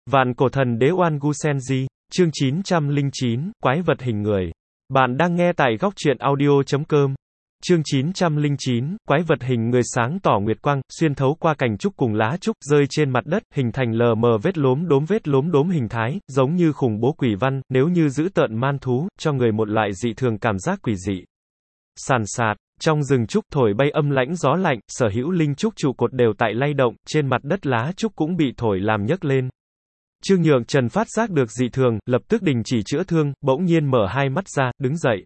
Vạn cổ thần đế Oan Gu Senji, chương 909, quái vật hình người. Bạn đang nghe tại góc truyện audio.com. Chương 909, quái vật hình người sáng tỏ nguyệt quang, xuyên thấu qua cành trúc cùng lá trúc, rơi trên mặt đất, hình thành lờ mờ vết lốm đốm hình thái, giống như khủng bố quỷ văn, nếu như dữ tợn man thú, cho người một loại dị thường cảm giác quỷ dị. Sàn sạt, trong rừng trúc thổi bay âm lãnh gió lạnh, sở hữu linh trúc trụ cột đều tại lay động, trên mặt đất lá trúc cũng bị thổi làm nhấc lên. Trương Nhượng Trần phát giác được dị thường, lập tức đình chỉ chữa thương, bỗng nhiên mở hai mắt ra, đứng dậy.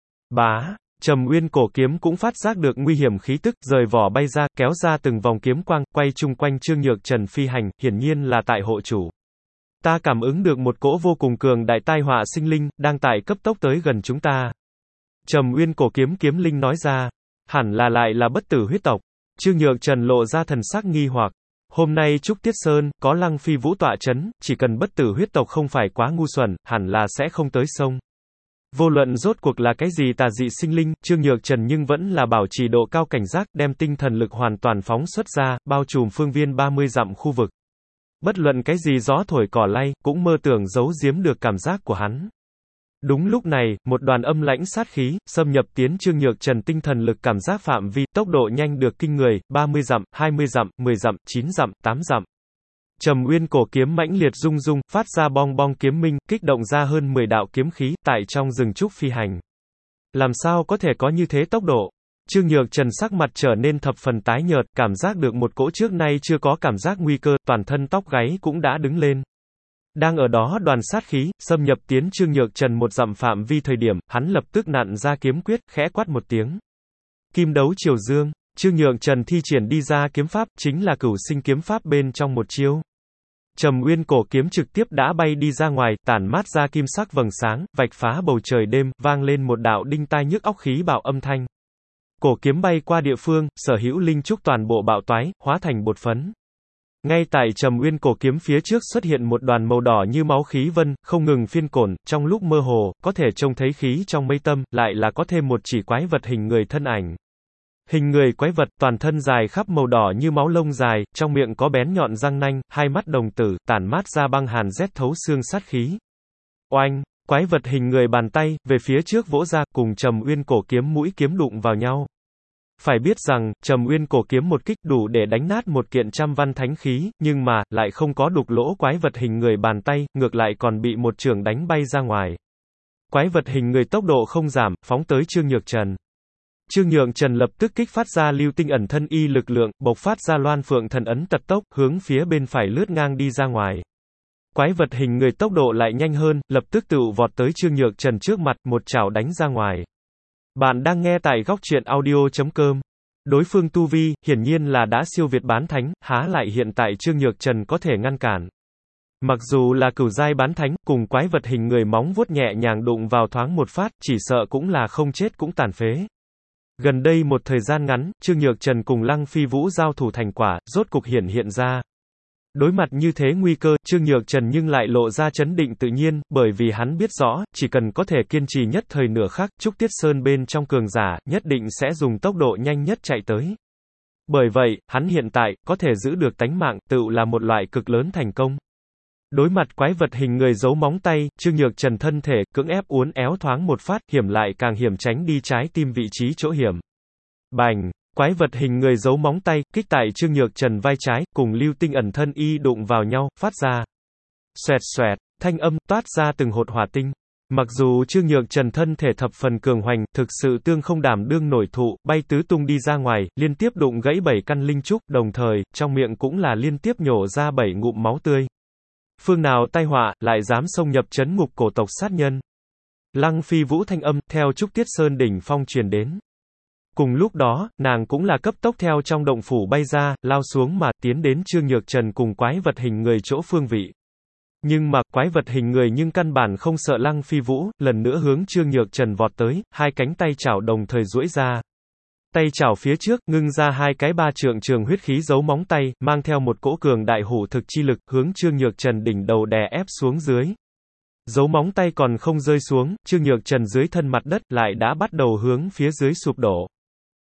Bá, Trầm Uyên cổ kiếm cũng phát giác được nguy hiểm khí tức, rời vỏ bay ra, kéo ra từng vòng kiếm quang, quay chung quanh Trương Nhượng Trần phi hành, hiển nhiên là tại hộ chủ. Ta cảm ứng được một cỗ vô cùng cường đại tai họa sinh linh, đang tại cấp tốc tới gần chúng ta. Trầm Uyên cổ kiếm kiếm linh nói ra, hẳn là lại là bất tử huyết tộc. Trương Nhượng Trần lộ ra thần sắc nghi hoặc. Hôm nay Trúc Tiết Sơn, có Lăng Phi Vũ tọa chấn, chỉ cần bất tử huyết tộc không phải quá ngu xuẩn, hẳn là sẽ không tới sông. Vô luận rốt cuộc là cái gì tà dị sinh linh, Trương Nhượng Trần nhưng vẫn là bảo trì độ cao cảnh giác, đem tinh thần lực hoàn toàn phóng xuất ra, bao trùm phương viên 30 dặm khu vực. Bất luận cái gì gió thổi cỏ lay, cũng mơ tưởng giấu giếm được cảm giác của hắn. Đúng lúc này, một đoàn âm lãnh sát khí, xâm nhập tiến Trương Nhượng Trần tinh thần lực cảm giác phạm vi, tốc độ nhanh được kinh người, 30 dặm, 20 dặm, 10 dặm, 9 dặm, 8 dặm. Trầm Uyên cổ kiếm mãnh liệt rung rung, phát ra bong bong kiếm minh, kích động ra hơn 10 đạo kiếm khí, tại trong rừng trúc phi hành. Làm sao có thể có như thế tốc độ? Trương Nhượng Trần sắc mặt trở nên thập phần tái nhợt, cảm giác được một cỗ trước nay chưa có cảm giác nguy cơ, toàn thân tóc gáy cũng đã đứng lên. Đang ở đó đoàn sát khí, xâm nhập tiến Trương Nhượng Trần một dặm phạm vi thời điểm, hắn lập tức nặn ra kiếm quyết, khẽ quát một tiếng. Kim đấu triều dương, Trương Nhượng Trần thi triển đi ra kiếm pháp, chính là cửu sinh kiếm pháp bên trong một chiêu. Trầm Uyên cổ kiếm trực tiếp đã bay đi ra ngoài, tản mát ra kim sắc vầng sáng, vạch phá bầu trời đêm, vang lên một đạo đinh tai nhức óc khí bạo âm thanh. Cổ kiếm bay qua địa phương, sở hữu linh trúc toàn bộ bạo toái, hóa thành bột phấn. Ngay tại Trầm Uyên cổ kiếm phía trước xuất hiện một đoàn màu đỏ như máu khí vân, không ngừng phiên cổn, trong lúc mơ hồ, có thể trông thấy khí trong mây tâm, lại là có thêm một chỉ quái vật hình người thân ảnh. Hình người quái vật, toàn thân dài khắp màu đỏ như máu lông dài, trong miệng có bén nhọn răng nanh, hai mắt đồng tử, tản mát ra băng hàn rét thấu xương sát khí. Oanh, quái vật hình người bàn tay, về phía trước vỗ ra, cùng Trầm Uyên cổ kiếm mũi kiếm đụng vào nhau. Phải biết rằng, Trầm Uyên cổ kiếm một kích đủ để đánh nát một kiện trăm văn thánh khí, nhưng mà, lại không có đục lỗ quái vật hình người bàn tay, ngược lại còn bị một chưởng đánh bay ra ngoài. Quái vật hình người tốc độ không giảm, phóng tới Trương Nhượng Trần. Trương Nhượng Trần lập tức kích phát ra lưu tinh ẩn thân y lực lượng, bộc phát ra loan phượng thần ấn tật tốc, hướng phía bên phải lướt ngang đi ra ngoài. Quái vật hình người tốc độ lại nhanh hơn, lập tức tựu vọt tới Trương Nhượng Trần trước mặt, một chảo đánh ra ngoài. Bạn đang nghe tại góc truyện audio.com. Đối phương tu vi, hiển nhiên là đã siêu việt bán thánh, há lại hiện tại Trương Nhượng Trần có thể ngăn cản. Mặc dù là cửu giai bán thánh, cùng quái vật hình người móng vuốt nhẹ nhàng đụng vào thoáng một phát, chỉ sợ cũng là không chết cũng tàn phế. Gần đây một thời gian ngắn, Trương Nhượng Trần cùng Lăng Phi Vũ giao thủ thành quả, rốt cục hiện ra. Đối mặt như thế nguy cơ, Trương Nhượng Trần nhưng lại lộ ra chấn định tự nhiên, bởi vì hắn biết rõ, chỉ cần có thể kiên trì nhất thời nửa khắc, Trúc Tiết Sơn bên trong cường giả, nhất định sẽ dùng tốc độ nhanh nhất chạy tới. Bởi vậy, hắn hiện tại, có thể giữ được tánh mạng, tựu là một loại cực lớn thành công. Đối mặt quái vật hình người giấu móng tay, Trương Nhượng Trần thân thể, cưỡng ép uốn éo thoáng một phát, hiểm lại càng hiểm tránh đi trái tim vị trí chỗ hiểm. Bành! Quái vật hình người giấu móng tay, kích tại Trương Nhượng Trần vai trái, cùng lưu tinh ẩn thân y đụng vào nhau, phát ra. Xoẹt xoẹt, thanh âm, toát ra từng hột hỏa tinh. Mặc dù Trương Nhượng Trần thân thể thập phần cường hoành, thực sự tương không đảm đương nổi thụ, bay tứ tung đi ra ngoài, liên tiếp đụng gãy 7 căn linh trúc, đồng thời, trong miệng cũng là liên tiếp nhổ ra 7 ngụm máu tươi. Phương nào tai họa, lại dám xông nhập trấn ngục cổ tộc sát nhân. Lăng Phi Vũ thanh âm, theo Trúc Tiết Sơn đỉnh phong truyền đến. Cùng lúc đó, nàng cũng là cấp tốc theo trong động phủ bay ra, lao xuống mà, tiến đến Trương Nhượng Trần cùng quái vật hình người chỗ phương vị. Nhưng mà, quái vật hình người nhưng căn bản không sợ Lăng Phi Vũ, lần nữa hướng Trương Nhượng Trần vọt tới, hai cánh tay chảo đồng thời duỗi ra. Tay chảo phía trước, ngưng ra hai cái ba trượng trường huyết khí giấu móng tay, mang theo một cỗ cường đại hủ thực chi lực, hướng Trương Nhượng Trần đỉnh đầu đè ép xuống dưới. Dấu móng tay còn không rơi xuống, Trương Nhượng Trần dưới thân mặt đất, lại đã bắt đầu hướng phía dưới sụp đổ.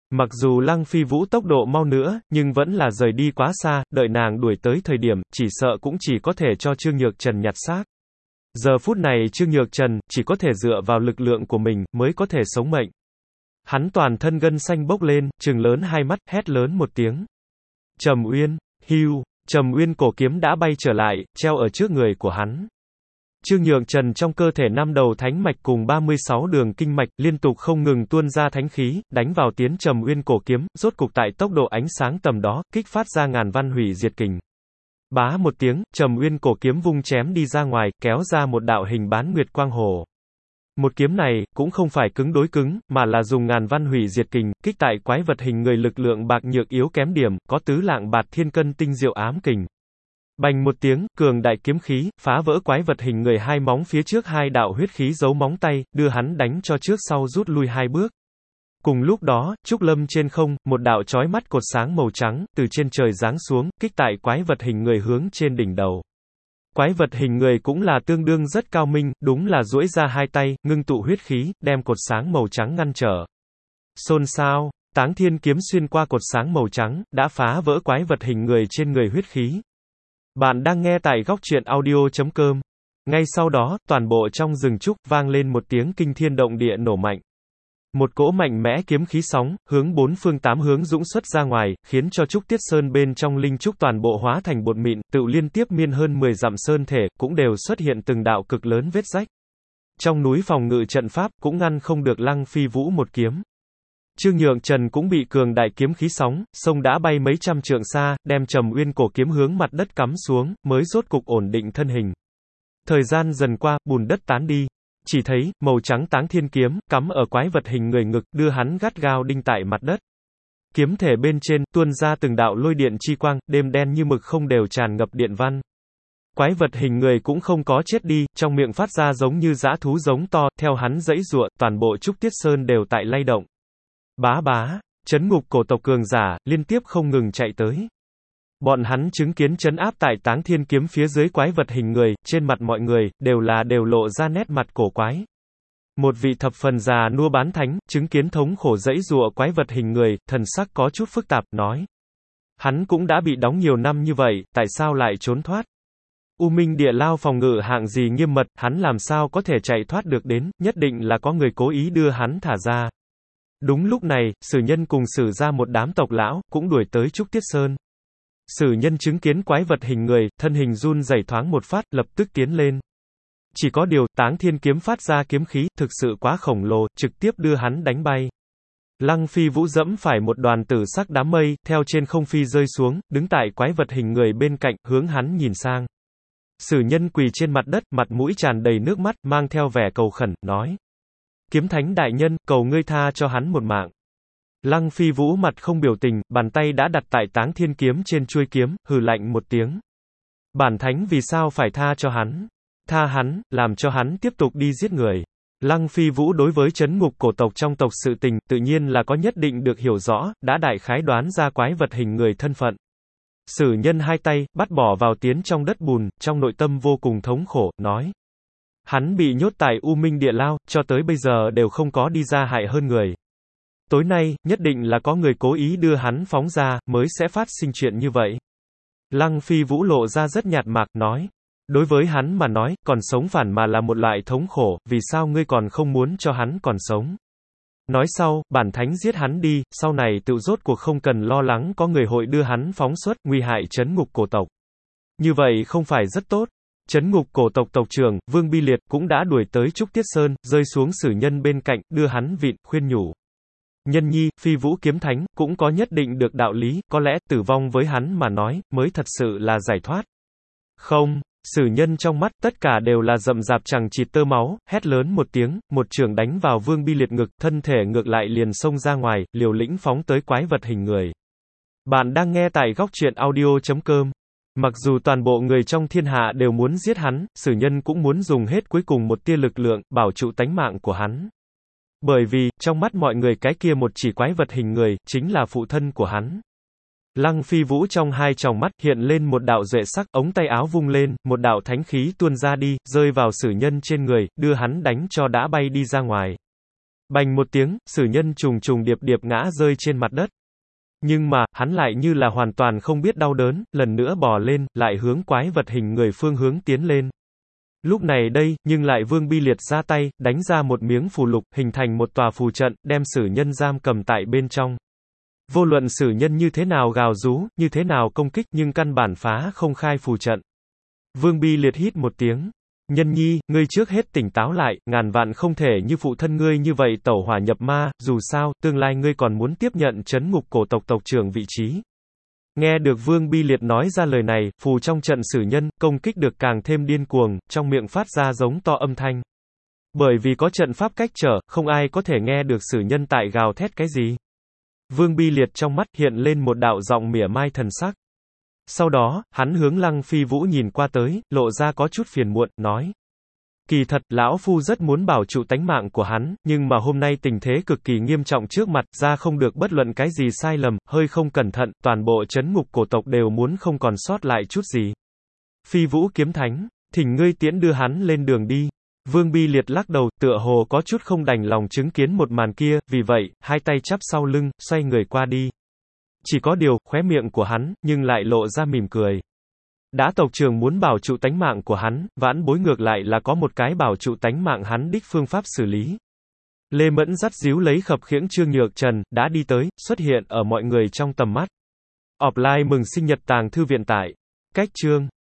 Mặc dù Lăng Phi Vũ tốc độ mau nữa, nhưng vẫn là rời đi quá xa, đợi nàng đuổi tới thời điểm, chỉ sợ cũng chỉ có thể cho Trương Nhược Trần nhặt xác. Giờ phút này Trương Nhược Trần, chỉ có thể dựa vào lực lượng của mình, mới có thể sống mệnh. Hắn toàn thân gân xanh bốc lên, trừng lớn hai mắt, hét lớn một tiếng. Trầm Uyên, hưu, Trầm Uyên cổ kiếm đã bay trở lại, treo ở trước người của hắn. Trương Nhược Trần trong cơ thể 5 đầu thánh mạch cùng 36 đường kinh mạch, liên tục không ngừng tuôn ra thánh khí, đánh vào tiến Trầm Uyên cổ kiếm, rốt cục tại tốc độ ánh sáng tầm đó, kích phát ra ngàn văn hủy diệt kình. Bá một tiếng, Trầm Uyên cổ kiếm vung chém đi ra ngoài, kéo ra một đạo hình bán nguyệt quang hồ. Một kiếm này, cũng không phải cứng đối cứng, mà là dùng ngàn văn hủy diệt kình, kích tại quái vật hình người lực lượng bạc nhược yếu kém điểm, có tứ lạng bạt thiên cân tinh diệu ám kình. Bành một tiếng, cường đại kiếm khí, phá vỡ quái vật hình người hai móng phía trước hai đạo huyết khí giấu móng tay, đưa hắn đánh cho trước sau rút lui hai bước. Cùng lúc đó, trúc lâm trên không, một đạo chói mắt cột sáng màu trắng, từ trên trời giáng xuống, kích tại quái vật hình người hướng trên đỉnh đầu. Quái vật hình người cũng là tương đương rất cao minh, đúng là duỗi ra hai tay, ngưng tụ huyết khí, đem cột sáng màu trắng ngăn trở. Xôn xao, Táng Thiên kiếm xuyên qua cột sáng màu trắng, đã phá vỡ quái vật hình người trên người huyết khí. Bạn đang nghe tại góc truyện audio.com. Ngay sau đó, toàn bộ trong rừng trúc, vang lên một tiếng kinh thiên động địa nổ mạnh. Một cỗ mạnh mẽ kiếm khí sóng, hướng bốn phương tám hướng dũng xuất ra ngoài, khiến cho trúc tiết sơn bên trong linh trúc toàn bộ hóa thành bột mịn, tự liên tiếp miên hơn 10 dặm sơn thể, cũng đều xuất hiện từng đạo cực lớn vết rách. Trong núi phòng ngự trận pháp, cũng ngăn không được Lăng Phi Vũ một kiếm. Trương Nhược Trần cũng bị cường đại kiếm khí sóng, sông đã bay mấy trăm trượng xa, đem Trầm Uyên cổ kiếm hướng mặt đất cắm xuống, mới rốt cục ổn định thân hình. Thời gian dần qua, bùn đất tán đi. Chỉ thấy, màu trắng Táng Thiên kiếm, cắm ở quái vật hình người ngực, đưa hắn gắt gao đinh tại mặt đất. Kiếm thể bên trên, tuôn ra từng đạo lôi điện chi quang, đêm đen như mực không đều tràn ngập điện văn. Quái vật hình người cũng không có chết đi, trong miệng phát ra giống như dã thú giống to, theo hắn giãy giụa, toàn bộ trúc tiết sơn đều tại lay động. Bá bá, trấn ngục cổ tộc cường giả, liên tiếp không ngừng chạy tới. Bọn hắn chứng kiến trấn áp tại Táng Thiên kiếm phía dưới quái vật hình người, trên mặt mọi người, đều lộ ra nét mặt cổ quái. Một vị thập phần già nua bán thánh, chứng kiến thống khổ giãy giụa quái vật hình người, thần sắc có chút phức tạp, nói. Hắn cũng đã bị đóng nhiều năm như vậy, tại sao lại trốn thoát? U Minh Địa Lao phòng ngự hạng gì nghiêm mật, hắn làm sao có thể chạy thoát được đến, nhất định là có người cố ý đưa hắn thả ra. Đúng lúc này, Sử Nhân cùng Sử ra một đám tộc lão, cũng đuổi tới Trúc Tiết Sơn. Sử Nhân chứng kiến quái vật hình người, thân hình run rẩy thoáng một phát, lập tức tiến lên. Chỉ có điều, Táng Thiên kiếm phát ra kiếm khí, thực sự quá khổng lồ, trực tiếp đưa hắn đánh bay. Lăng Phi Vũ dẫm phải một đoàn tử sắc đám mây, theo trên không phi rơi xuống, đứng tại quái vật hình người bên cạnh, hướng hắn nhìn sang. Sử Nhân quỳ trên mặt đất, mặt mũi tràn đầy nước mắt, mang theo vẻ cầu khẩn, nói. Kiếm Thánh đại nhân, cầu ngươi tha cho hắn một mạng. Lăng Phi Vũ mặt không biểu tình, bàn tay đã đặt tại Táng Thiên kiếm trên chuôi kiếm, hừ lạnh một tiếng. Bản thánh vì sao phải tha cho hắn? Tha hắn, làm cho hắn tiếp tục đi giết người. Lăng Phi Vũ đối với trấn ngục cổ tộc trong tộc sự tình, tự nhiên là có nhất định được hiểu rõ, đã đại khái đoán ra quái vật hình người thân phận. Sử Nhân hai tay, bắt bỏ vào tiến trong đất bùn, trong nội tâm vô cùng thống khổ, nói. Hắn bị nhốt tại U Minh Địa Lao, cho tới bây giờ đều không có đi ra hại hơn người. Tối nay, nhất định là có người cố ý đưa hắn phóng ra, mới sẽ phát sinh chuyện như vậy. Lăng Phi Vũ lộ ra rất nhạt mạc, nói. Đối với hắn mà nói, còn sống phản mà là một loại thống khổ, vì sao ngươi còn không muốn cho hắn còn sống? Nói sau, bản thánh giết hắn đi, sau này tự rốt cuộc không cần lo lắng có người hội đưa hắn phóng xuất, nguy hại trấn ngục cổ tộc. Như vậy không phải rất tốt. Trấn ngục cổ tộc tộc trưởng, Vương Bi Liệt, cũng đã đuổi tới Trúc Tiết Sơn, rơi xuống Sử Nhân bên cạnh, đưa hắn vịn, khuyên nhủ. Nhân nhi, Phi Vũ kiếm thánh, cũng có nhất định được đạo lý, có lẽ, tử vong với hắn mà nói, mới thật sự là giải thoát. Không, Sử Nhân trong mắt, tất cả đều là rậm rạp chằng chịt tơ máu, hét lớn một tiếng, một chưởng đánh vào Vương Bi Liệt ngực, thân thể ngược lại liền xông ra ngoài, liều lĩnh phóng tới quái vật hình người. Bạn đang nghe tại góc truyện audio.com. Mặc dù toàn bộ người trong thiên hạ đều muốn giết hắn, Sử Nhân cũng muốn dùng hết cuối cùng một tia lực lượng, bảo trụ tánh mạng của hắn. Bởi vì, trong mắt mọi người cái kia một chỉ quái vật hình người, chính là phụ thân của hắn. Lăng Phi Vũ trong hai tròng mắt, hiện lên một đạo duệ sắc, ống tay áo vung lên, một đạo thánh khí tuôn ra đi, rơi vào Sử Nhân trên người, đưa hắn đánh cho đã bay đi ra ngoài. Bành một tiếng, sử nhân trùng trùng điệp điệp ngã rơi trên mặt đất. Nhưng mà, hắn lại như là hoàn toàn không biết đau đớn, lần nữa bò lên, lại hướng quái vật hình người phương hướng tiến lên. Lúc này đây, nhưng lại Vương Bi Liệt ra tay, đánh ra một miếng phù lục, hình thành một tòa phù trận, đem sử nhân giam cầm tại bên trong. Vô luận sử nhân như thế nào gào rú, như thế nào công kích, nhưng căn bản phá không khai phù trận. Vương Bi Liệt hít một tiếng. Nhân nhi, ngươi trước hết tỉnh táo lại, ngàn vạn không thể như phụ thân ngươi như vậy tẩu hỏa nhập ma, dù sao, tương lai ngươi còn muốn tiếp nhận trấn ngục cổ tộc tộc trưởng vị trí. Nghe được Vương Bi Liệt nói ra lời này, phù trong trận sử nhân, công kích được càng thêm điên cuồng, trong miệng phát ra giống to âm thanh. Bởi vì có trận pháp cách trở, không ai có thể nghe được sử nhân tại gào thét cái gì. Vương Bi Liệt trong mắt hiện lên một đạo giọng mỉa mai thần sắc. Sau đó, hắn hướng Lăng Phi Vũ nhìn qua tới, lộ ra có chút phiền muộn, nói. Kỳ thật, lão phu rất muốn bảo trụ tánh mạng của hắn, nhưng mà hôm nay tình thế cực kỳ nghiêm trọng trước mặt, ra không được bất luận cái gì sai lầm, hơi không cẩn thận, toàn bộ trấn ngục cổ tộc đều muốn không còn sót lại chút gì. Phi Vũ kiếm thánh, thỉnh ngươi tiễn đưa hắn lên đường đi. Vương Bi Liệt lắc đầu, tựa hồ có chút không đành lòng chứng kiến một màn kia, vì vậy, hai tay chắp sau lưng, xoay người qua đi. Chỉ có điều, khóe miệng của hắn, nhưng lại lộ ra mỉm cười. Đã tộc trưởng muốn bảo trụ tánh mạng của hắn, vãn bối ngược lại là có một cái bảo trụ tánh mạng hắn đích phương pháp xử lý. Lê Mẫn dắt díu lấy khập khiễng Trương Nhược Trần, đã đi tới, xuất hiện ở mọi người trong tầm mắt. Offline mừng sinh nhật tàng thư viện tại. Cách chương.